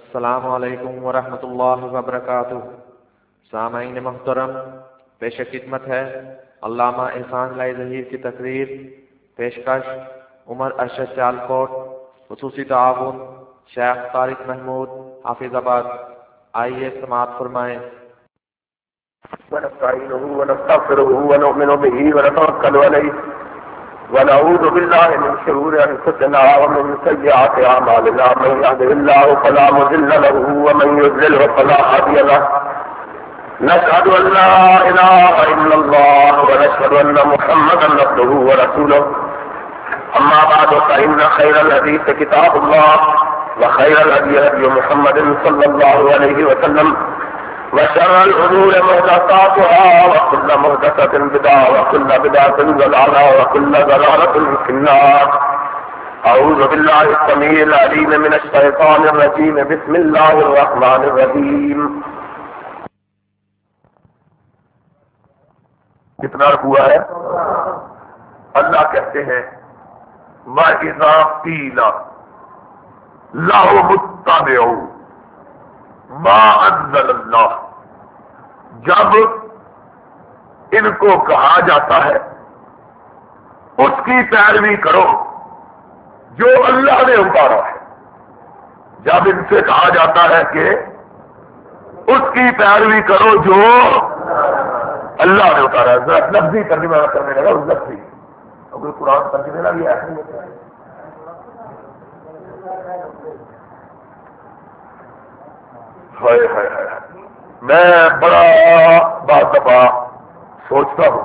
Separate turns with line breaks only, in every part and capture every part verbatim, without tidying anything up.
السلام علیکم ورحمۃ اللہ وبرکاتہ۔ سامعین محترم، پیش خدمت ہے علامہ احسان لائی ظہیر کی تقریر۔ پیشکش عمر ارشد سیالکوٹ، خصوصی تعاون شیخ طارق محمود حافظ آباد۔ آئیے سماعت فرمائیں۔
ونستعينه ونستغفره ونؤمن به ونتوكل عليه ونعوذ بالله من شرور أنفسنا ومن سيئات أعمالنا، من يهده الله فلا مضل له ومن يضلل فلا هادي له، نشهد أن لا إله إلا الله ونشهد أن محمدا عبده ورسوله، أما بعد فإن خير الحديث كتاب الله وخير الهدي هدي محمد صلى الله عليه وسلم، وشر الأمور محدثاتها وكل محدثة بدعة وكل بدعة ضلالة وكل ضلالة في النار۔ أعوذ بالله السميع العليم من الشيطان الرجيم، بسم الله الرحمن الرحيم۔ کتنا ہوا ہے؟ اللہ کہتے ہیں وَإِذَا قِيلَ لَهُمُ اتَّبِعُوا مَا أَنزَلَ اللَّهُ، جب ان کو کہا جاتا ہے اس کی پیروی کرو جو اللہ نے اتارا ہے، جب ان سے کہا جاتا ہے کہ اس کی پیروی کرو جو اللہ نے اتارا ہے، ذرا لفظی ترجمہ کرنے لگا، اس لفظی کوئی قرآن ترجمے نہ لیا ہے۔ ہائے ہائے ہائے، میں بڑا بات دفعہ سوچتا ہوں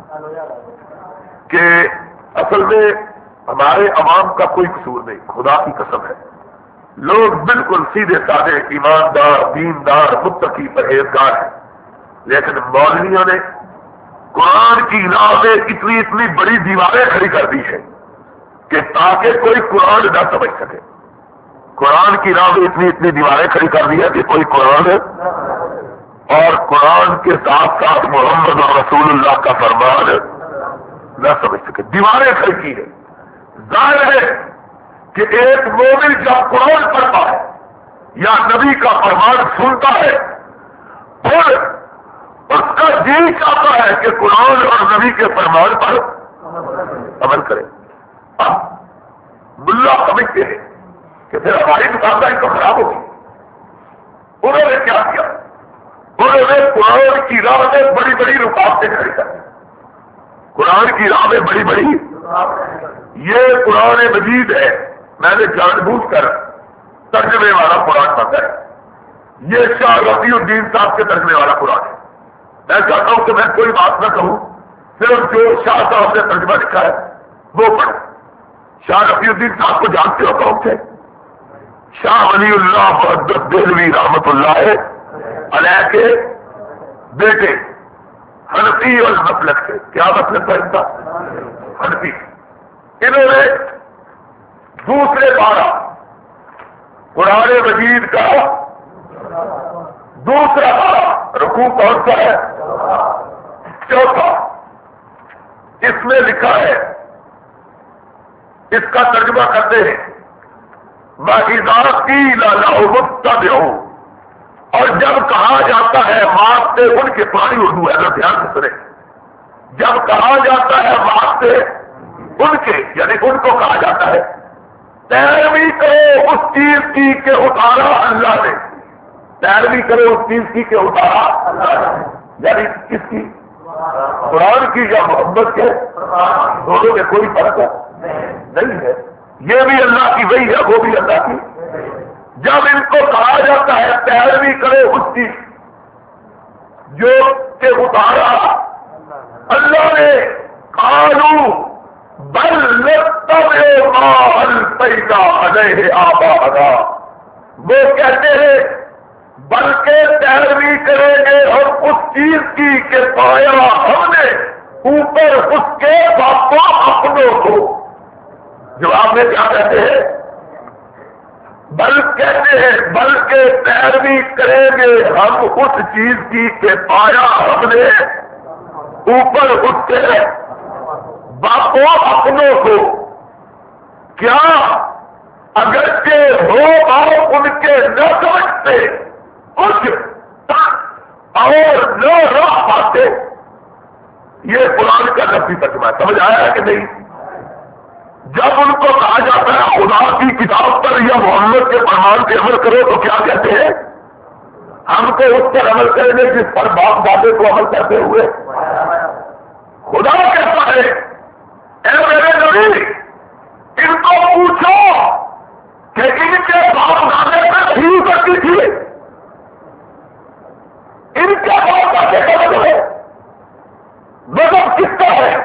کہ اصل میں ہمارے عوام کا کوئی قصور نہیں، خدا کی قسم ہے، لوگ بالکل سیدھے سادے ایماندار دیندار متقی پرہیزگار ہیں، لیکن مولویوں نے قرآن کی راہ میں اتنی اتنی بڑی دیواریں کھڑی کر دی ہے کہ تاکہ کوئی قرآن نہ سمجھ سکے۔ قرآن کی راہ میں اتنی اتنی دیواریں کھڑی کر دی ہے کہ کوئی قرآن اور قرآن کے ساتھ ساتھ محمد اور رسول اللہ کا فرمان نہ سمجھ سکے، دیواریں کھڑی کی ہے۔ ظاہر ہے کہ ایک مومن جب قرآن پڑھتا ہے یا نبی کا فرمان سنتا ہے اور اس کا جی چاہتا ہے کہ قرآن اور نبی کے فرمان پر عمل کرے، اب ملا سمجھتے ہیں کہ پھر ہماری دکانداری تو خراب ہوگی۔ انہوں نے کیا کیا؟ انہوں نے قرآن کی راہ میں بڑی بڑی رکاوٹیں کھڑی کر دی۔ قرآن کی راہ میں بڑی بڑی یہ قرآن مجید ہے، میں نے جان بوجھ کر ترجمے والا قرآن پڑھا ہے، یہ شاہ رفیع الدین صاحب کے ترجمے والا قرآن ہے۔ میں چاہتا ہوں کہ میں کوئی بات نہ کہوں، صرف جو شاہ صاحب نے ترجمہ لکھا ہے وہ پڑھو۔ شاہ رفیع الدین صاحب کو جانتے ہو کون تھے؟ شاہ ولی اللہ محدث دہلوی رحمت اللہ علیہ کے بیٹے، حنفی اور مسلک تھے۔ کیا مسلک تھا ان کا؟ حنفی۔ انہوں نے دوسرے پارہ قرآن مجید کا دوسرا پارہ رکوع کون سا ہے؟ چوتھا۔ اس میں لکھا ہے، اس کا ترجمہ کرتے ہیں وَإِذَا قِيلَ لَهُمُ اتَّبِعُوا، اور جب کہا جاتا ہے واسطے ان کے پانی اردو ہے، اگر دھیان سے سنیں، جب کہا جاتا ہے واسطے ان کے یعنی ان کو کہا جاتا ہے پیروی کرو اس چیز کی کہ اتارا اللہ نے، پیروی کرو اس چیز کی کہ اتارا اللہ نے، یعنی کس کی؟ قرآن کی یا محمد کے؟ دونوں میں کوئی فرق ہے نہیں ہے، یہ بھی اللہ کی وحی ہے، وہ بھی اللہ کی۔ جب ان کو کہا جاتا ہے پیروی کرو اس کی جو کہ اتارا اللہ نے، قالوا بل نتبع ما الفینا علیہ آباءنا، وہ کہتے ہیں بلکہ پیروی کریں گے ہم اس چیز کی کہ پایا ہم نے اوپر اس کے باپوں اپنوں کو۔ جواب میں کیا کہتے ہیں؟ بل کہتے ہیں بلکہ پیروی کریں گے ہم اس چیز کی کہ پایا ہم نے اوپر اس کے باپوں اپنوں کو۔ کیا اگرچہ ہو اور ان کے نہ سمجھتے کچھ اور نہ رہ پاتے، یہ قرآن کا نفی ترجمہ ہے. سمجھ آیا ہے کہ نہیں؟ جب ان کو کہا جاتا ہے خدا کی کتاب پر یا محمد کے فرمان پہ عمل کرو تو کیا کہتے ہیں؟ ہم کو اس پر عمل کرنے جس پر باپ دادے کو عمل کرتے ہوئے. خدا کہتا ہے اے میرے نبی ان کو پوچھو کہ ان کے باپ دادے پہ نہیں کرتی تھی، ان کے باپ دادے کا مطلب ہے مذہب کس کا ہے؟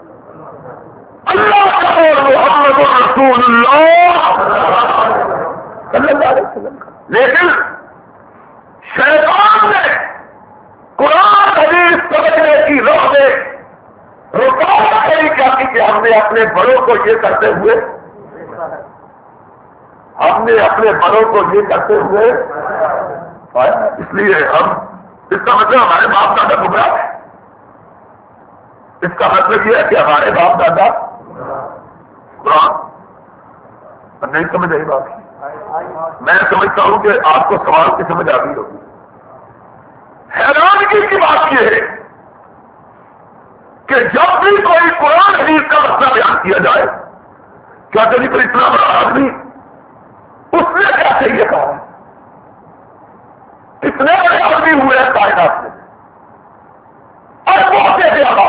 اللہ کا اور محمد رسول اللہ صلی اللہ علیہ وسلم کا. لیکن شیطان نے قرآن حدیث سمجھنے کی راہ میں رکاوٹ نہیں کیا کہ ہم نے اپنے بڑوں کو یہ کرتے ہوئے ہم نے اپنے بڑوں کو یہ کرتے ہوئے اس لیے ہم اس کا مطلب ہمارے باپ دادا گمراہ ہے. اس کا مطلب یہ ہے کہ ہمارے باپ دادا قرآن نہیں سمجھ آئی بات. میں سمجھتا ہوں کہ آپ کو سوال کی سمجھ آ گئی ہوگی. حیرانگی کی بات یہ ہے کہ جب بھی کوئی قرآن حدیث کا مسئلہ بیان کیا جائے کیا کبھی کوئی اتنا بڑا آدمی اس نے کیا چاہیے کہا؟ کتنے بڑے آدمی ہوئے ہیں کائنات میں اربوں سے زیادہ.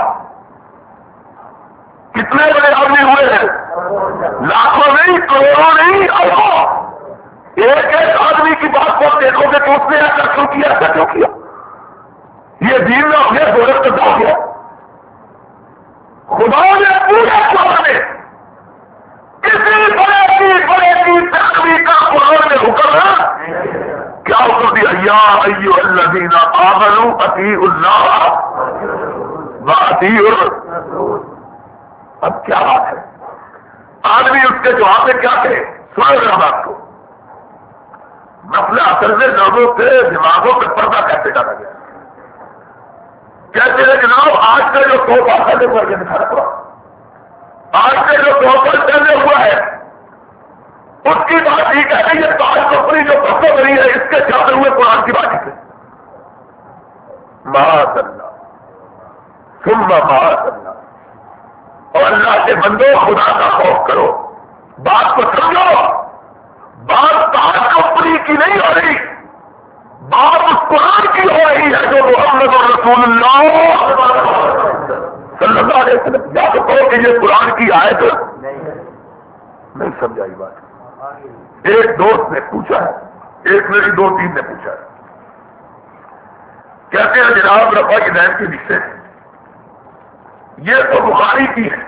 کتنے بڑے آدمی ہوئے ہیں؟ لاکھوں نہیں، کروڑوں نہیں، اربوں. ایک ایک آدمی کی بات کو دیکھو گے کہ اس نے ایسا کیوں کیا، ایسا کیوں کیا. یہ دین نہ ہو گیا، دولت کا ہو گیا. خدا نے پورے قرآن میں کسی بڑے کی بڑے کی تقوی کا قرآن میں حکم ہے. کیا حکم دیا؟ یا ایھا الذین آمنوا اطیعوا اللہ واطیعوا الرسول. اب کیا بات ہے؟ آدمی اس کے جواب میں کیا کہے؟ سنو ذرا بات کو. مسئلہ اصل میں لوگوں کے دماغوں پہ پردہ کیسے ڈالا گیا. کہتے ہیں جناب آج کا جو توحفہ چلے ہوا ہے، یہ دکھا رہا آج کا جو توحفہ چلے ہوا ہے اس کی بات ٹھیک ہے. یہ تاج کمپنی جو پسند کری ہے اس کے چلتے ہوئے قرآن کی بات ہے. معاذ اللہ ثم معاذ اللہ. اور اللہ کے بندو خدا کا خوف کرو، بات کو سمجھو. بات تاج کمپنی کی نہیں ہو رہی، بات اس قرآن کی ہو رہی ہے جو محمد رسول اللہ صلی اللہ علیہ وسلم. یا تو کہو کہ یہ قرآن کی آیت نہیں سمجھائی بات. ایک دوست نے پوچھا ہے، ایک میری دو تین نے پوچھا ہے، کہتے ہیں جناب رفع یدین کے حصے یہ تو بخاری کی ہے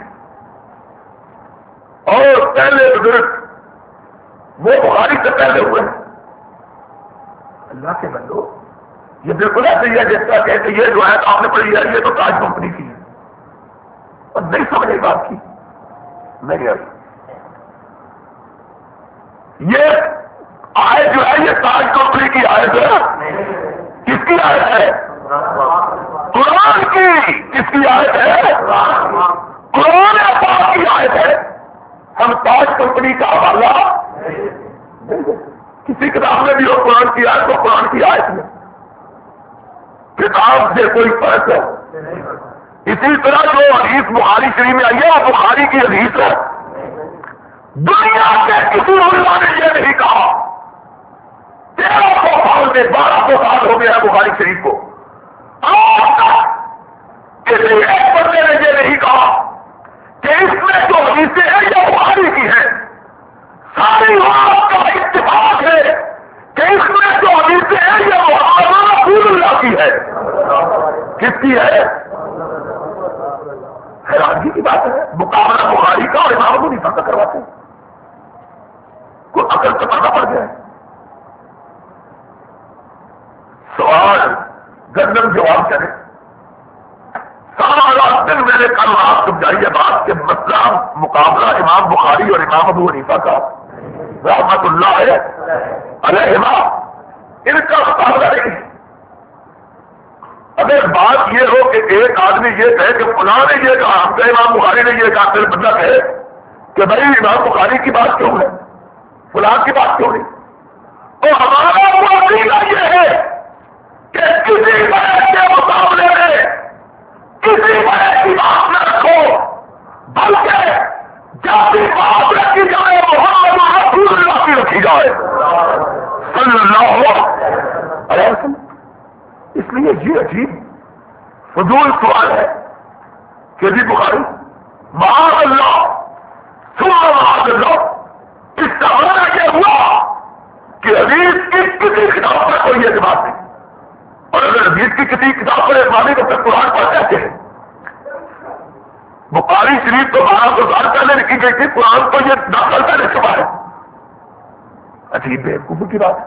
اور پہلے بزرگ وہ بخاری سے پہلے ہوئے ہیں. اللہ کے بندو یہ بالکل ایسے ہی ہے جس کا کہتے یہ جو ہے آپ نے پڑھی ہے یہ تو تاج کمپنی کی ہے. اور نہیں سمجھ بات کی نہیں آئی. یہ آیت جو ہے یہ تاج کمپنی کی آیت ہے. کس کی آیت ہے؟ قرآن کی. کس کی آیت ہے؟ قرآن پاک کی آیت ہے. ہم تاج کمپنی کا حوالہ کسی کتاب میں بھی ہو قرآن کی آیت کو قرآن کی آیت میں کتاب سے کوئی فرق ہے. اسی طرح جو حدیث بخاری شریف میں آئی ہے وہ بخاری کی حدیث ہے. دنیا کے کسی علماء نے یہ نہیں کہا. تیرہ سو سال میں بارہ سو سال ہو گیا بخاری شریف کو، کسی ایک بندے نے یہ نہیں کہا کہ اس میں جو حدیثیں ہیں یہ بخاری کی ہے. ساری بات کا اتفاق ہے کہ اس میں جو حدیثیں ہیں یہ محمد رسول اللہ کی ہے. کس کی ہے؟ حیرانگی کی بات ہے. مقابلہ بخاری کا اور امام ابو حنیفہ کا کرواتے ہیں. کوئی عقل کا پردہ پڑ گیا ہے. سوال گندم جواب کریں. سارا دن میں نے کل آپ سمجھائی ہے بات کہ مسئلہ مقابلہ امام بخاری اور امام ابو حنیفہ کا رحمت اللہ علیہما ان کا مقابلہ نہیں. اگر بات یہ ہو کہ ایک آدمی یہ کہے کہ فلاں نے یہ کہا، ہم امام بخاری نے یہ کہا، پھر بندہ کہے کہ بھائی امام بخاری کی بات کیوں ہے، فلاں کی بات کیوں نہیں؟ تو ہمارا وہ عقیدہ یہ ہے کہ کسی بڑے کے مقابلے میں کسی بڑے کی بات نہ رکھو، بلکہ جب بھی بات رکھی جائے محمد رسول اللہ کی رکھی جائے صلی اللہ علیہ وسلم۔ اس لیے یہ عجیب فضول سوال ہے کہ جی بخاری معاذ اللہ ثم معاذ اللہ، اس کا معنی یہ ہوا کہ حدیث کی کسی کتاب پر کوئی اعتماد نہیں، اور اگر حدیث کی کسی کتاب پر اعتماد نہیں تو پھر قرآن پڑھ کہتے ہیں؟ بخاری شریف تو بارہ سو سال پہلے لکھی گئی تھی، قرآن کو یہ دس سال پہلے چھپا ہے۔ عجیب بیوقوفی کی بات ہے۔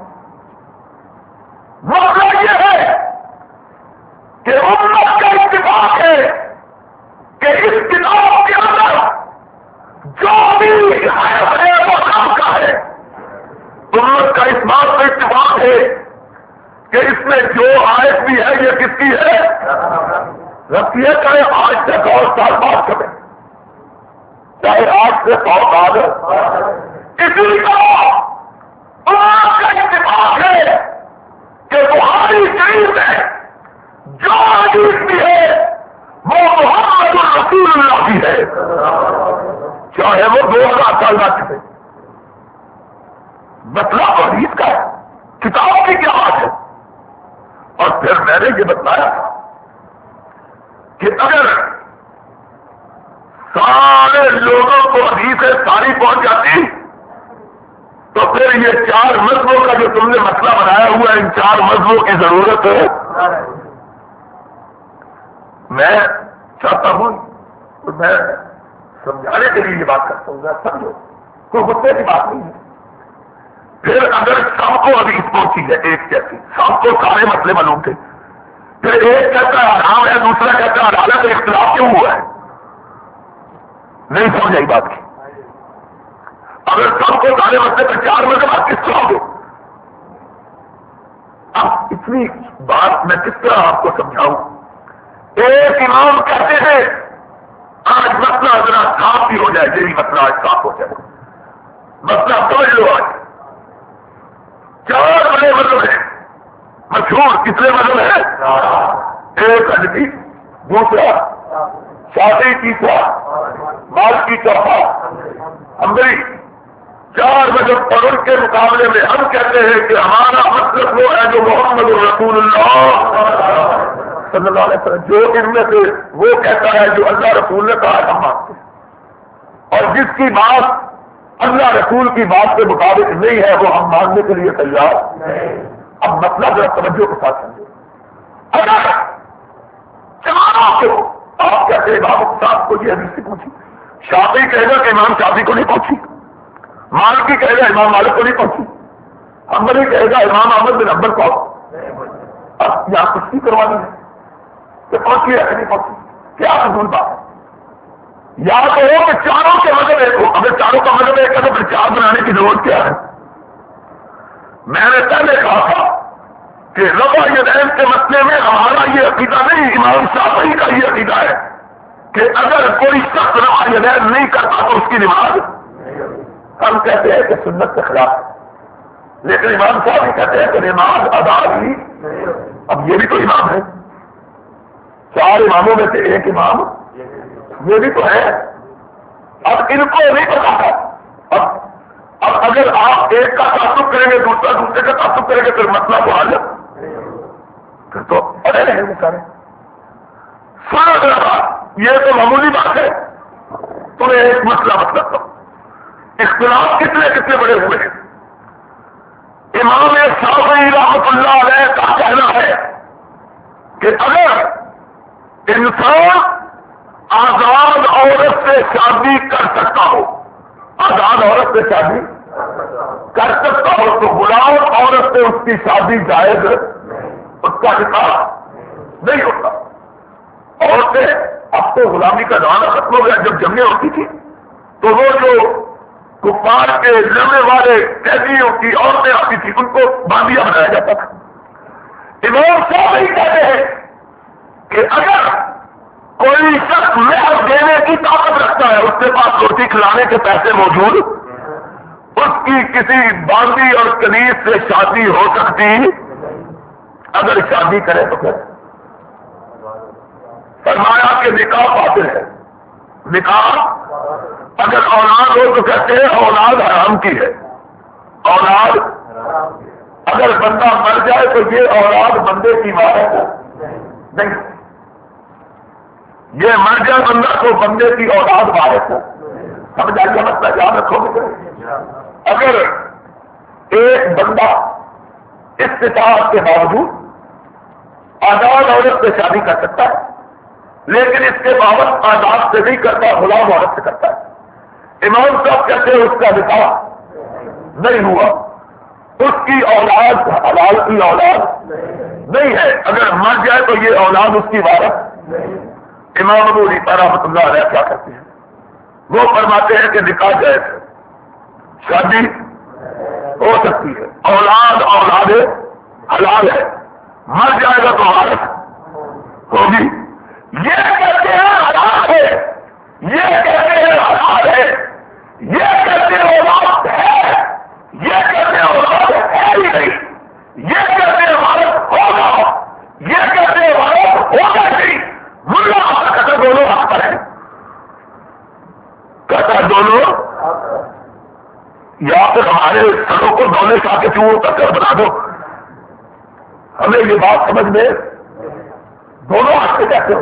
مسئلہ یہ ہے کہ امت کا اتفاق ہے کہ اس کتاب کے اندر جو بھی ہے وہ کام کا ہے۔ امت کا اس بات پہ اتفاق ہے کہ اس میں جو آیت بھی ہے یہ کس کی ہے؟ رب کی ہے، چاہے آج سے سو سال بعد چلے، چاہے آج سے سو سال۔ اسی کا امت کا اتفاق ہے کہ بخاری شریف میں جو حدیث بھی ہے وہ محمد رسول اللہ کی ہے، چاہے وہ دو ہزار سال بعد چلے۔ مطلب حدیث کا ہے، کتاب کی کیا بات ہے؟ اور پھر میں نے یہ بتایا تھا کہ اگر سارے لوگوں کو حدیثیں ساری پہنچ جاتی تو پھر یہ چار مذہبوں کا جو تم نے مسئلہ بنایا ہوا ہے، ان چار مذہبوں کی ضرورت ہے۔ میں چاہتا ہوں تو میں سمجھانے کے لیے یہ بات کرتا ہوں، سمجھو کوئی غصے کی بات نہیں ہے۔ پھر اگر سب کو حدیث پہنچی ہے ایک جیسی، سب کو سارے مسئلے معلوم تھے، پھر ایک کہتا ہے حرام ہے، دوسرا کہتا ہے حلال ہے، تو اختلاف کیوں ہوا ہے؟ نہیں سمجھ آئی بات کی۔ اگر سب کو سارے مسئلے پر چار مذہب آپ کس طرح ہو؟ اب اتنی بات میں کس طرح آپ کو سمجھاؤں؟ ایک امام کہتے ہیں آج مسئلہ ذرا صاف بھی ہو جائے، یہی مسئلہ آج صاف ہو جائے، مسئلہ سمجھ لو۔ آج چار بڑے مذہب ہیں مشہور، کتنے مذہب ہیں؟ ایک حنفی، دوسرا شافعی، تیسرا مالکی، چوتھا حنبلی۔ چار مذہب، اور ان کے مقابلے میں ہم کہتے ہیں کہ ہمارا مطلب وہ ہے جو محمد رسول اللہ صلی اللہ علیہ وسلم، جو ان میں سے وہ کہتا ہے جو اللہ رسول نے کہا ہم مانتے ہیں، اور جس کی بات اللہ رسول کی بات کے مطابق نہیں ہے وہ ہم ماننے کے لیے تیار نہیں۔ اب مطلب ذرا توجہ کے ساتھ سمجھو، اگر چاروں کو آپ کہتے ہیں امام صاحب کو یہ حدیث سے پوچھی، شافعی کہے گا کہ امام شافعی کو نہیں پہنچی، مالکی کہے گا امام مالک کو نہیں پہنچی، حنبلی کہے گا امام احمد بن حنبل کو۔ اب یہاں کشتی کروانی ہے کہ پہنچی ہے نہیں پہنچی، کیا فضول بات ہے؟ یا تو ہو کہ چاروں کے مذہب ایک ہو، اگر چاروں کا مذہب ایک ہے تو پھر چار بنانے کی ضرورت کیا ہے؟ میں نے پہلے کہا تھا کہ رفع یدین کے مسئلے میں ہمارا یہ عقیدہ نہیں، امام شافعی کا یہ عقیدہ ہے کہ اگر کوئی شخص رفع یدین نہیں کرتا تو اس کی نماز، ہم کہتے ہیں کہ سنت کے خلاف ہے، لیکن امام شافعی کہتے ہیں کہ نماز ادا ہی۔ اب یہ بھی تو امام ہے، چار اماموں میں سے ایک امام یہ بھی تو ہے۔ اب ان کو نہیں پتا تھا، اب اب اگر آپ ایک کا تعصب کریں گے دوسرا دوسرے کا تعصب کریں گے پھر مسئلہ تو حل، پھر تو اڑے رہے وہ سارے۔ سن رہا یہ تو معمولی بات ہے، تمہیں ایک مسئلہ بتاتا ہوں، اختلاف کتنے کتنے بڑے ہوئے ہیں۔ امام شافعی رحمۃ اللہ علیہ کا کہنا ہے کہ اگر انسان آزاد عورت سے شادی کر سکتا ہو، آزاد عورت سے شادی کر سکتا ہو تو غلام عورت سے اس کی شادی جائز، اس کا نکاح نہیں ہوتا۔ عورتیں اب تو غلامی کا زمانہ ختم ہو گیا، جب جنگیں ہوتی تھی تو وہ جو کفار کے لڑنے والے قیدیوں کی عورتیں آتی تھی ان کو باندیا بنایا جاتا تھا۔ امام شافعی کہتے ہیں کہ اگر کوئی شخص مہر دینے کی طاقت رکھتا ہے، اس کے پاس روٹی کھلانے کے پیسے موجود اس کی کسی باندی اور کنیز سے شادی ہو سکتی؟ اگر شادی کرے تو پھر فرمایا کہ نکاح باطل ہے. نکاح اگر اولاد ہو تو کہتے ہیں اولاد حرام کی ہے. اولاد اگر بندہ مر جائے تو یہ اولاد بندے کی وارث نہیں. یہ مر جائے بندہ تو بندے کی اولاد وارث ہے. سمجھ آئیے مسئلہ یاد رکھو گے. اگر ایک بندہ استطاعت کے باوجود آزاد عورت سے شادی کر سکتا ہے لیکن اس کے باوجود آزاد سے نہیں کرتا, غلام عورت سے کرتا ہے, امام صاحب کہتے ہیں اس کا نکاح نہیں ہوا, اس کی اولاد حلال کی اولاد نہیں ہے. اگر مر جائے تو یہ اولاد اس کی وارث. امام ابو حنیفہ رحمۃ اللہ علیہ کیا کرتے ہیں؟ وہ فرماتے ہیں کہ نکاح جائز ہے, شادی ہو سکتی ہے, اولاد اولاد حلال ہے, مر جائے گا تو وارث ہوگی. یہ کہتے ہیں حلال ہے, یہ کہتے ہیں حلال ہے, یہ کہتے ہیں اولاد ہے, یہ کہتے ہیں اولاد ہے ہی نہیں, یہ کہتے ہیں وارث ہوگا, یہ کہتے ہیں وارث ہوگا نہیں. ملا کہتا دونوں حق پر ہیں, کہتا دونوں یا پھر ہمارے سروں کو دونوں کا کے چوہوں تک بنا دو. ہمیں یہ بات سمجھ میں دونوں حق سے کہتے ہو.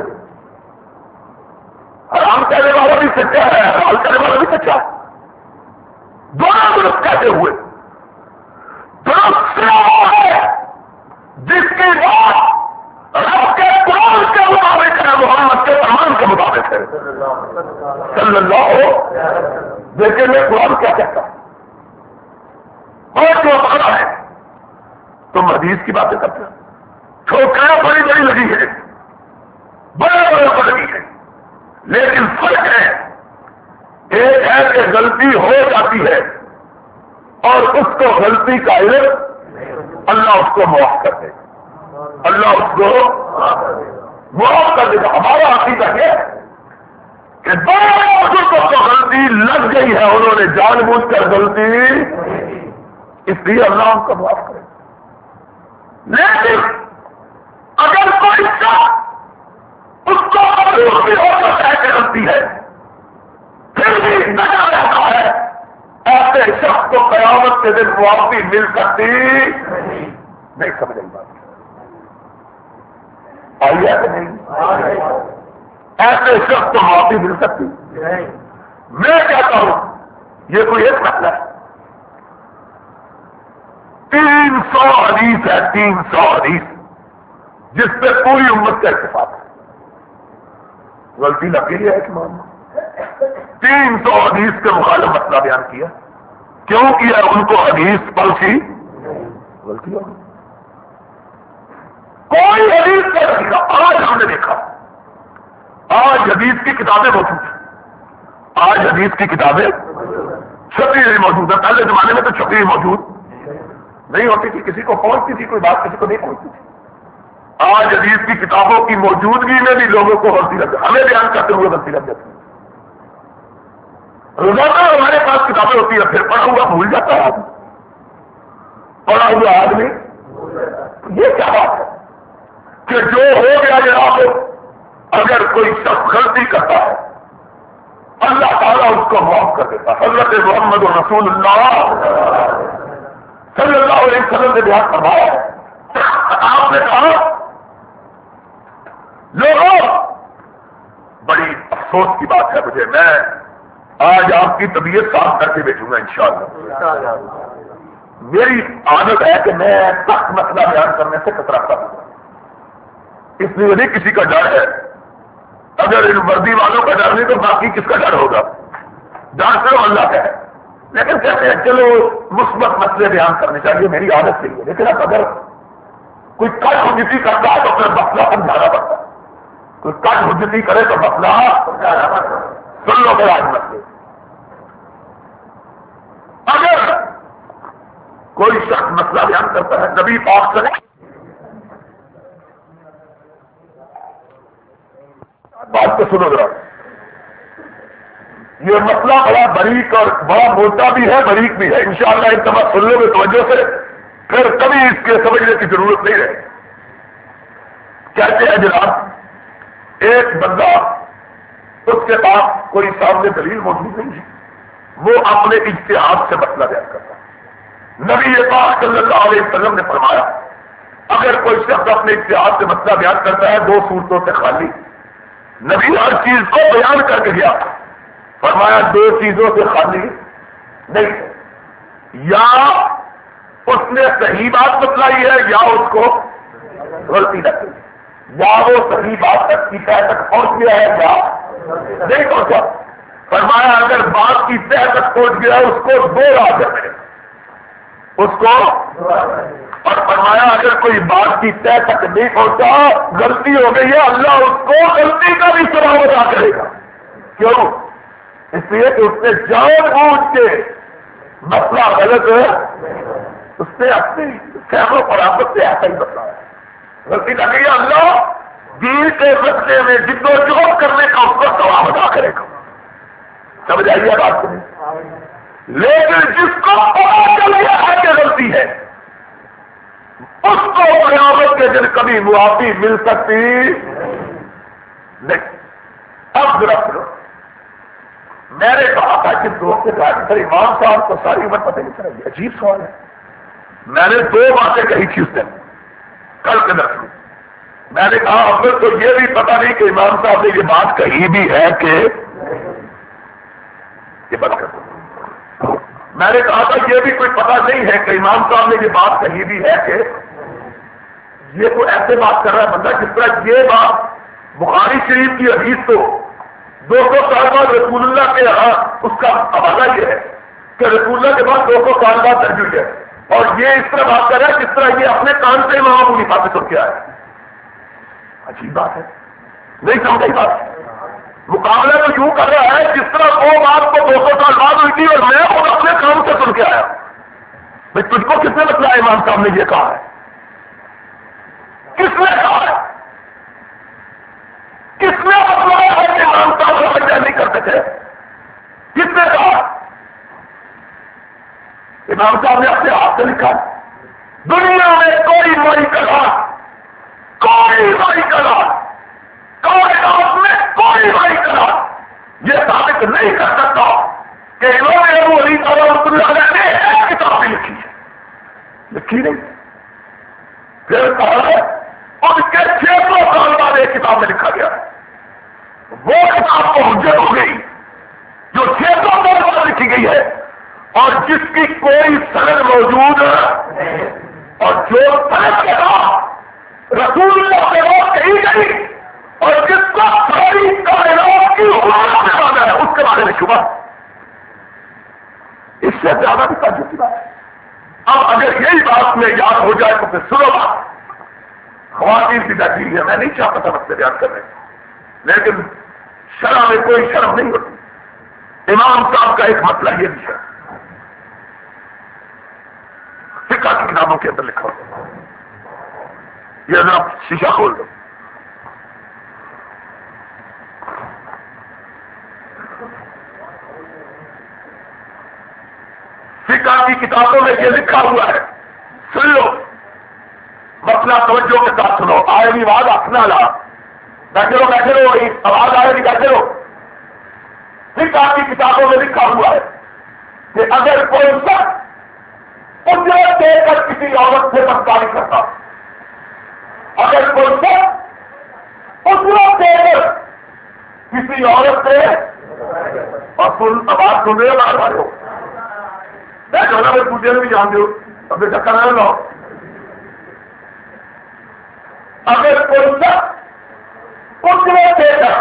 حرام کہنے والا بھی سچا ہے, حلال کرنے والا بھی سچا ہے, دونوں درست کہتے ہوئے. درست وہ ہے جس کی بات رب کے قرآن کے مطابق ہے, محمد کے فرمان کے مطابق ہے صلی اللہ ہو. دیکھیں میں قرآن کیا کہتا ہوں, اور جو پڑھا ہے تم حدیث کی باتیں کرتے ہو. ٹھوکریں بڑی بڑی لگی ہے, بڑے بڑے پڑھی ہے, لیکن فرق ہے ایک ہے کہ غلطی ہو جاتی ہے اور اس کو غلطی کا علم اللہ اس کو معاف کر دے, اللہ اس کو معاف کر دے گا. ہمارا عقیدہ ہے کہ بڑے بزرگوں کو غلطی لگ گئی ہے, انہوں نے جان بوجھ کر غلطی, اس لیے اللہ ان کو معاف کرے. لیکن اگر کوئی شخص اس کو معلوم بھی ہو سکتا ہے کہ غلطی ہے پھر بھی نظر رہتا ہے, ایسے شخص کو قیامت کے دن معافی مل سکتی نہیں. سمجھ رہی بات آئی ہے کہ نہیں؟ ایسے شخص کو معافی مل سکتی. میں کہتا ہوں یہ کوئی ایک مسئلہ ہے, تین سو حدیث ہے, تین سو حدیث جس پہ پوری امت کا اتفاق ہے. غلطی لگ گئی ہے کہ معاملہ تین سو حدیث کے مخالف مسئلہ بیان کیا, کیوں کیا؟ ان کو حدیث پر سی غلطی ہوگی. کوئی حدیث کا طریقہ آج ہم نے دیکھا, آج حدیث کی کتابیں موجود ہیں, آج حدیث کی کتابیں چھپی ہوئی موجود ہیں. پہلے زمانے میں تو چھپی ہوئی موجود نہیں ہوتی تھی, کسی کو پہنچتی تھی, کوئی بات کسی کو نہیں پہنچتی تھی. آج حدیث کی کتابوں کی موجودگی میں بھی لوگوں کو غلطی لگ جاتی, ہمیں بیان کرتے ہوئے غلطی لگ جاتی ہے. روزانہ ہمارے پاس کتابیں ہوتی ہیں, پھر پڑھا ہوا بھول جاتا ہے آدمی, پڑھا ہوا آدمی. یہ کیا بات ہے کہ جو ہو گیا جناب, اگر کوئی شخص غلطی کرتا ہے اللہ تعالیٰ اس کو معاف کر دیتا. حضرت محمد رسول اللہ صلی اللہ علیہ وسلم نے بیان فرمایا, آپ نے کہا لوگوں بڑی افسوس کی بات ہے مجھے, میں آج آپ کی طبیعت صاف کر کے بیٹھوں گا انشاءاللہ. میری عادت ہے کہ میں سخت مسئلہ بیان کرنے سے کتراتا ہوں, اس لیے نہیں کسی کا ڈر ہے. اگر ان وردی والوں کا ڈر نہیں تو باقی کس کا ڈر ہوگا؟ ڈر صرف اللہ کا ہے. لیکن کہتے ہیں چلو مثبت مسئلے بیان کرنے چاہیے, میری عادت صحیح ہے. لیکن اب اگر کوئی کٹ حجتی کرتا ہے تو پھر مسئلہ سمجھانا پڑتا ہے, کوئی کٹ حجتی کرے تو مسئلہ سن لو. پھر آج مسئلے اگر کوئی شخص مسئلہ بیان کرتا ہے, نبی پاک سے بات کو سنو ذرا, یہ مسئلہ بڑا باریک اور بڑا موٹا بھی ہے، باریک بھی ہے. انشاءاللہ ان تمام سننے میں توجہ سے پھر کبھی اس کے سمجھنے کی ضرورت نہیں رہے. کہتے ہیں جناب ایک بندہ اس کے پاس کوئی سامنے دلیل موجود نہیں ہے، وہ اپنے اجتہاد سے مسئلہ بیان کرتا ہے. نبی پاک صلی اللہ علیہ وسلم نے فرمایا اگر کوئی شخص اپنے اجتہاد سے مسئلہ بیان کرتا ہے دو صورتوں سے خالی. نبی ہر چیز کو بیان کر کے گیا، فرمایا دو چیزوں سے خالی نہیں، یا اس نے صحیح بات بتلائی ہے یا اس کو غلطی لگی، یا وہ صحیح بات تک کی تہ تک پہنچ گیا ہے یا نہیں پہنچا. فرمایا اگر بات کی تہ تک پہنچ گیا اس کو دو راہ کرنے، اس کو، اور فرمایا اگر کوئی بات کی تہ تک نہیں پہنچا غلطی ہو گئی ہے اللہ اس کو غلطی کا بھی سبب ادا کرے گا. کیوں؟ اس لیے کہ اس نے جان بوجھ کے مسئلہ غلط ہے، اس نے اپنی فہم و فراغت سے ایسا ہی بتلایا. غلطی نہ گئی اللہ دین کے رکھنے میں جد و جہد کرنے کا اس کو ثواب ادا کرے گا. سمجھ آئیے بات کو نہیں. لیکن جس کو پتا چل گیا ہے کہ غلطی ہے اس کو قیامت کے دن کبھی معافی مل سکتی نہیں. اب ذرا سنو، میں نے کہا تھا کہ دوست نے کہا کہ سر امام صاحب کو ساری عمر پتہ نہیں چلے گی. عجیب سوال ہے. میں نے دو باتیں کہی تھی اس دن کل کے درس میں. میں نے کہا اب تو یہ بھی پتا نہیں کہ امام صاحب نے یہ بات کہی بھی ہے کہ یہ بات کر دو. میں نے کہا تھا یہ بھی کوئی پتا نہیں ہے کہ امام صاحب نے یہ بات کہی بھی ہے کہ یہ تو ایسے بات کر رہا ہے بندہ جس طرح یہ بات بخاری شریف کی حدیث تو دو سو سال بعد رسول اللہ کے یہاں اس کا حوالہ یہ ہے کہ رسول اللہ کے بعد دو سو سال بعد درج ہوئی ہے، اور یہ اس طرح بات کر رہا ہے جس طرح یہ اپنے کان سے امام ابو حنیفہ سے سن کے آیا. عجیب بات ہے، نہیں سمجھ بات. مقابلہ تو یوں کر رہا ہے جس طرح وہ بات کو دو سو سال بعد ہوئی تھی اور میں خود اپنے کام سے سن کے آیا. بھائی تجھ کو کس نے بتلایا امام صاحب نے یہ کہا ہے؟ کس نے کہا ہے؟ کس نے بتلایا ہے کہ امام صاحب توجہ نہیں کر سکے؟ کس نے کہا؟ امام صاحب نے اپنے ہاتھ سے لکھا. دنیا میں کوئی مائی کلا کوئی مائی کلا کائنات میں کوئی بھائی کرا یہ ثابت نہیں کر سکتا کہ امام ابو حنیفہ رحمۃ اللہ علیہ نے ایک کتاب بھی لکھی ہے. لکھی نہیں. پھر کہا ان کے چھ سو سال بعد ایک کتاب میں لکھا گیا. وہ کتاب کو حجت ہو گئی جو چھ سو سال بعد لکھی گئی ہے اور جس کی کوئی سند موجود ہے اور جو سند کے بعد رسول اللہ کے بعد کہی گئی اور جس کو ساری کائنات کی حکومت میں آنا ہے اس کے بارے میں شبہ. اس سے زیادہ بھی تعجب کی بات ہے. اب اگر یہی بات میں یاد ہو جائے تو پھر سنو بات. خواتین کی تحریر ہے، میں نہیں چاہتا تھا مسئلے بیان کرنے، لیکن شرع میں کوئی شرم نہیں ہوتی. امام صاحب کا ایک مسئلہ یہ بھی ہے فقہ کی کتابوں کے اندر لکھا ہو. یہ ذرا شیشہ کھول دو. فقہ کی کتابوں میں یہ لکھا ہوا ہے، سن لو مسئلہ توجہ کے ساتھ سنو. آئے گی آواز اپنا لا بیٹھے رہو بیٹھے رہو آواز آئے گی بیٹھے رہو. فقہ کی کتابوں میں لکھا ہوا ہے کہ اگر کوئی شخص اجرت دے کر کسی عورت سے بدکاری کرتا، اگر کوئی شخص اجرت دے کر کسی عورت سے، اور سن آواز سن رہے بار بار ہو میں جو میں پوچھے بھی جان دو ابھی چکر نہ لو. اگر کوئی شخص اجرت دے کر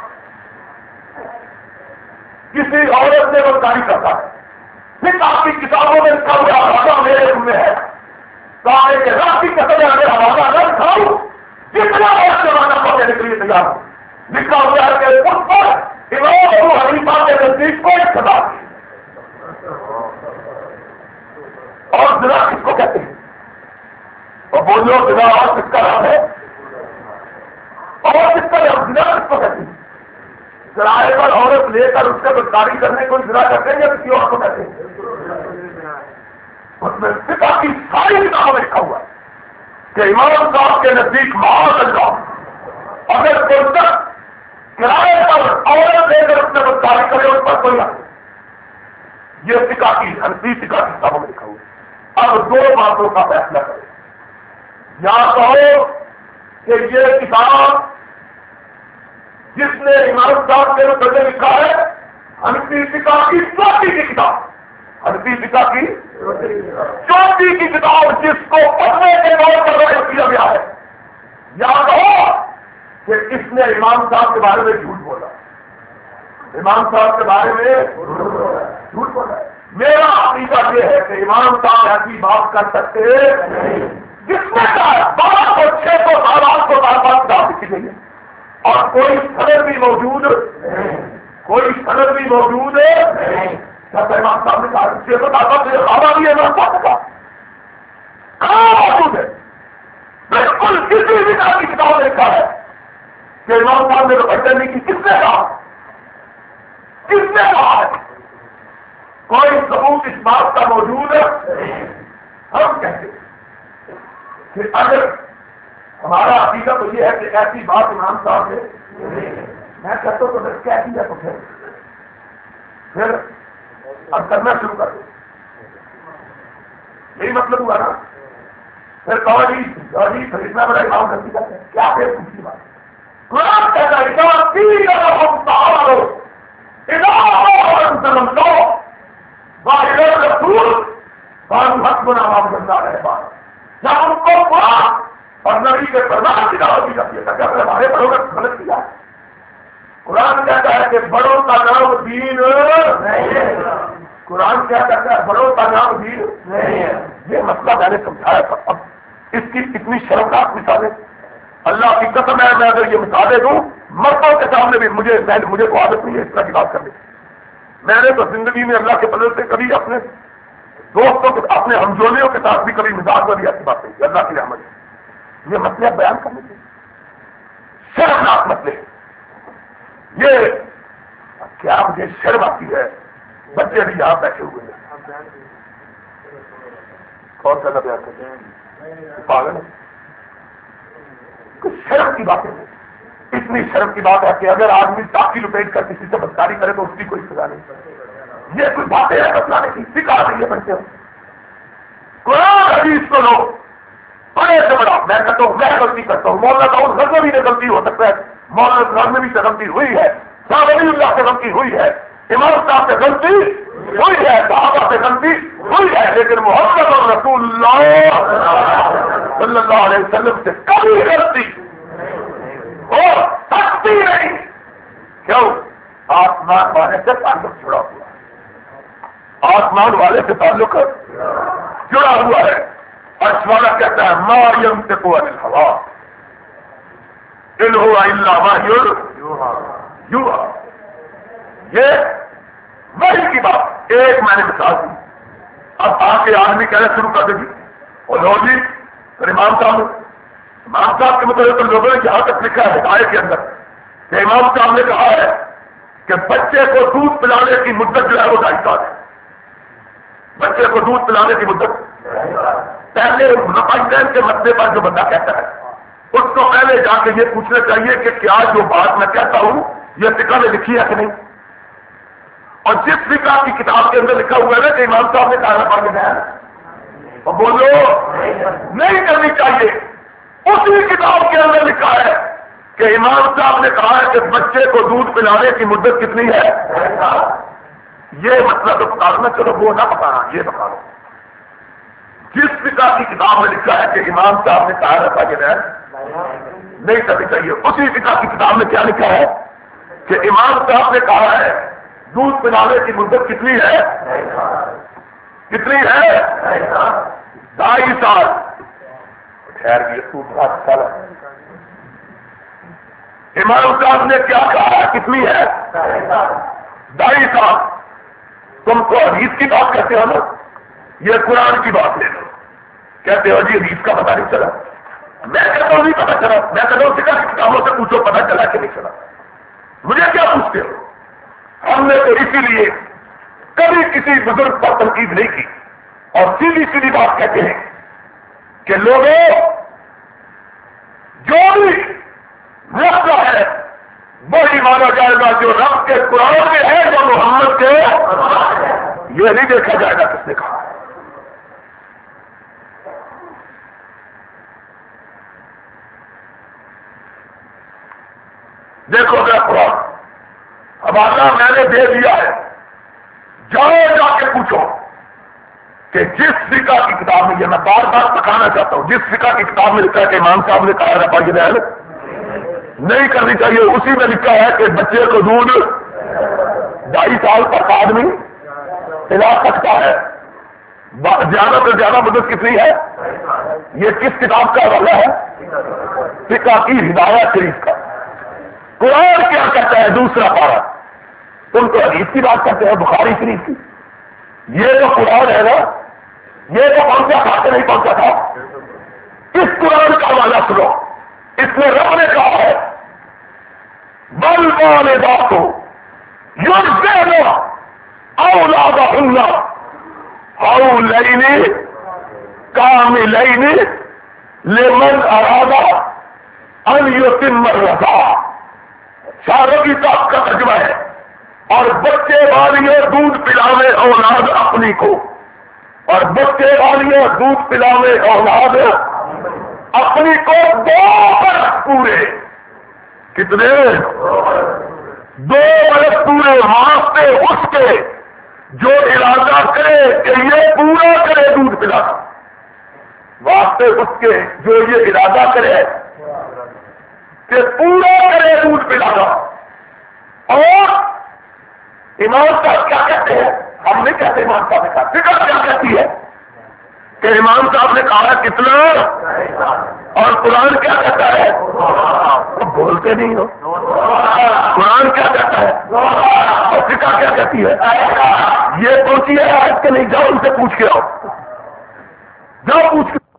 کسی عورت سے بدکاری کرتا ہے، پھر آپ کی کتابوں میں لکھا ہوا حوالہ میرے روم میں ہے. کہا کہ رات کی قسم اگر حوالہ نہ دکھاؤں جتنا اور زمانہ پڑھنے کے لیے تیار ہوں. لکھا ہوا ہے کہ اس پر امام ابو حنیفہ کے نزدیک کوئی سزا نہیں. اور زنا کس کو کہتے ہیں؟ اور بولو زنا اور کس کا نام ہے؟ اور کس کا نام زنا کس کو کہتے ہیں؟ کرائے پر عورت لے کر اس سے بدکاری کرنے کو اجرا کرتے ہیں یا کسی اور کو کہتے ہیں؟ اس میں فقہ کی ساری کتابوں میں لکھا ہوا ہے کہ امام صاحب کے نزدیک معاذ اللہ اگر کوئی شخص کرائے پر عورت لے کر اس سے بدکاری کرے اس پر کوئی حق نہیں۔ یہ فقہ کی حنفی فقہ کی کتابوں میں لکھا ہوا ہے۔ اب دو باتوں کا فیصلہ کریں، یا کہو کہ یہ کتاب جس نے امام صاحب کے متعلق لکھا ہے حنفی فقہ کی چوتھی کی کتاب، حنفی فقہ کی چوتھی کی کتاب جس کو پڑھنے کے طور پر ظاہر کیا گیا ہے، یا کہو کہ اس نے امام صاحب کے بارے میں جھوٹ بولا، امام صاحب کے بارے میں جھوٹ بولا ہے۔ میرا عقیدہ یہ ہے کہ امام صاحب ایسی بات کر سکتے ہیں جس میں بارہ سو چھ سو سال آٹھ سو سال بعد کتاب لکھی گئی ہے اور کوئی سند بھی موجود کوئی سند بھی موجود ہے۔ امام صاحب نے کہا چھ سو سال بعد خوابہ بھی امام صاحب کا کہاں موجود ہے؟ بالکل کسی بھی طرح کی کتاب میں لکھا ہے کہ امام صاحب نے بچے نہیں کی، کس نے کہا؟ کس نے کہا ہے؟ کوئی ثبوت اس بات کا موجود ہے؟ ہم کہتے ہیں کہ اگر ہمارا عقیدہ تو یہ ہے کہ ایسی بات امام صاحب نے، میں کہتا ہوں تو کیا کیا تو پھر پھر اب کرنا شروع کر دو، یہی مطلب ہوا نا۔ پھر کہو جی جی اتنا بڑا امام غلطی کرتے ہیں، کیا پھر دوسری بات قرآن کہتا ہے جب ان کو قرآن اور نبی کے پردان کی دعوت دی جاتی ہے کہ اگر ہمارے بڑوں نے غلط کیا ہے، قرآن کہتا ہے کہ بڑوں کا نام دین نہیں ہے، قرآن کیا کہتا ہے بڑوں کا نام دین نہیں ہے۔ یہ مسئلہ میں نے سمجھایا تھا۔ اب اس کی اتنی شرمناک مثالیں، اللہ کی قسم ہے میں اگر یہ مثالیں دوں مردوں کے سامنے بھی مجھے مجھے کو عادت نہیں ہے اس طرح کی بات کرنے کی۔ میں نے تو زندگی میں اللہ کے فضل سے کبھی اپنے دوستوں کے اپنے ہمجولیوں کے ساتھ بھی کبھی مزاج میں بھی ایسی بات نہیں کی، اللہ کی رحمت ہے۔ یہ مسئلہ بیان کرنے کے شرمناک مسئلے ہیں۔ یہ کیا مجھے شرم آتی ہے، بچے بھی یہاں بیٹھے ہوئے ہیں، کون سا بیان کرتے ہیں؟ پاگل ہے، کچھ شرم کی باتیں ہیں۔ اتنی شرم کی بات ہے کہ اگر آدمی ٹاکی لپیٹ کر کسی سے بدکاری کرے تو اس کی کوئی سزا نہیں۔ یہ کوئی باتیں ہیں بتلانے کی، سکھا نہیں ہے بچے۔ قرآن حدیث کو لو بڑے سے بڑا، میں کہتا ہوں میں غلطی کرتا ہوں، مولانا داؤد غزنوی سے غلطی ہو سکتا ہے، مولانا غزنوی سے غلطی ہوئی ہے، شاہ ولی اللہ سے غلطی ہوئی ہے، امام صاحب سے غلطی ہوئی ہے، صحابہ سے غلطی ہوئی ہے، لیکن محمد اور رسول اللہ صلی اللہ علیہ وسلم سے کبھی غلطی ہو سکتی نہیں۔ کیوں؟ آسمان والے سے تعلق جڑا ہوا، آسمان والے سے تعلق جڑا ہوا ہے۔ اشوارا کہتا ہے ما ينطق عن الهوى ان هو الا وحی یوحی، یہ وحی کی بات۔ ایک میں نے مثال دی، اب آ کے آدمی کہنا شروع کر دے گی اور لوگ جی امام صاحب امام صاحب کے متعلق لوگوں نے جہاں تک لکھا ہے آئے کے اندر کہ امام صاحب نے کہا ہے کہ بچے کو دودھ پلانے کی مدت جو ہے وہ ڈھائی سال ہے، بچے کو دودھ پلانے کی مدت پہلے نفاذین کے مسئلے پر جو بندہ کہتا ہے اس کو پہلے جا کے یہ پوچھنا چاہیے کہ کیا جو بات میں کہتا ہوں یہ فقہ میں لکھی ہے کہ نہیں، اور جس فقہ کی کتاب کے اندر لکھا ہوا ہے نا کہ امام صاحب نے کہا پڑھ کے ہے اور بولو نہیں کرنی چاہیے، اسی کتاب کے اندر لکھا ہے کہ امام صاحب نے کہا ہے کہ بچے کو دودھ پلانے کی مدت کتنی ہے۔ یہ مطلب تو بتا دو، چلو وہ نہ بتانا، یہ بتا دو جس فقہ کی کتاب میں لکھا ہے کہ امام صاحب نے کہا رکھا کہ نہیں کرنی چاہیے، اسی فقہ کی کتاب میں کیا لکھا ہے کہ امام صاحب نے کہا ہے دودھ پلانے کی مدت کتنی ہے، کتنی ہے، ڈھائی سال۔ خیر امام صاحب نے کیا کہا کتنی ہے، ڈھائی سال۔ تم کو حدیث کی بات کہتے ہو نا، یہ قرآن کی بات لے لو، کہتے ہو جی حدیث کا پتہ نہیں چلا، میں کہتا ہوں نہیں پتہ چلا، میں کہتا ہوں فقہ کی کتابوں سے پوچھو پتہ چلا کہ نہیں چلا۔ مجھے کیا پوچھتے ہو؟ ہم نے تو اسی لیے کبھی کسی بزرگ پر تنقید نہیں کی اور سیدھی سیدھی بات کہتے ہیں کہ لوگوں جو بھی مسئلہ ہے وہی مانا جائے گا جو رب کے قرآن میں ہے، جو محمد کے، یہ نہیں دیکھا جائے گا کس نے کہا ہے۔ دیکھو میرا قرآن اب اللہ میں نے دے دیا ہے، جاؤ جا کے پوچھو کہ جس فقہ کی کتاب میں، یہ میں بار بار بتانا چاہتا ہوں، جس فقہ کی کتاب میں لکھا ہے کہ امام صاحب نے کہا رفا کی دہل نہیں کرنی چاہیے، اسی میں لکھا ہے کہ بچے کو دودھ ڈھائی سال تک آدمی پلا سکتا ہے۔ زیادہ سے زیادہ مدت کتنی ہے؟ یہ کس کتاب کا حوالہ ہے؟ فقہ کی ہدایت شریف کا۔ قرآن کیا کہتا ہے؟ دوسرا پارہ۔ تم تو حدیث کی بات کرتے ہیں، بخاری شریف کی۔ یہ تو قرآن ہے نا، یہ تو پہنچا تھا کہ نہیں پہنچا تھا؟ اس قرآن کا حوالہ سنو، اس میں رب نے کہا ہے بل والداتو یرضعن اولادہن حولین کاملین لمن اراد ان یتم الرضاعہ۔ شاربی صاحب کا ترجمہ ہے، اور بچے والی دودھ پلاوے اولاد اپنی کو، اور بچے والی دودھ پلاوے اولاد اپنی کو دو برس پورے۔ کتنے؟ دو برس پورے واسطے اس کے جو ارادہ کرے کہ یہ پورا کرے دودھ پلانا، واسطے اس کے جو یہ ارادہ کرے کہ پورا کرے دودھ پلانا۔ اور امام صاحب کیا کہتے ہیں؟ ہم نہیں کہتے امام صاحب نے کہا، فقہ کیا کہتی ہے کہ امام صاحب نے کہا کتنا، اور قرآن کیا کہتا ہے؟ بولتے نہیں ہو، قرآن کیا کہتا ہے اور فقہ کیا کہتی ہے؟ یہ پہنچی ہے آج کے نہیں، جاؤ ان سے پوچھ کے آؤ، جاؤ پوچھ کے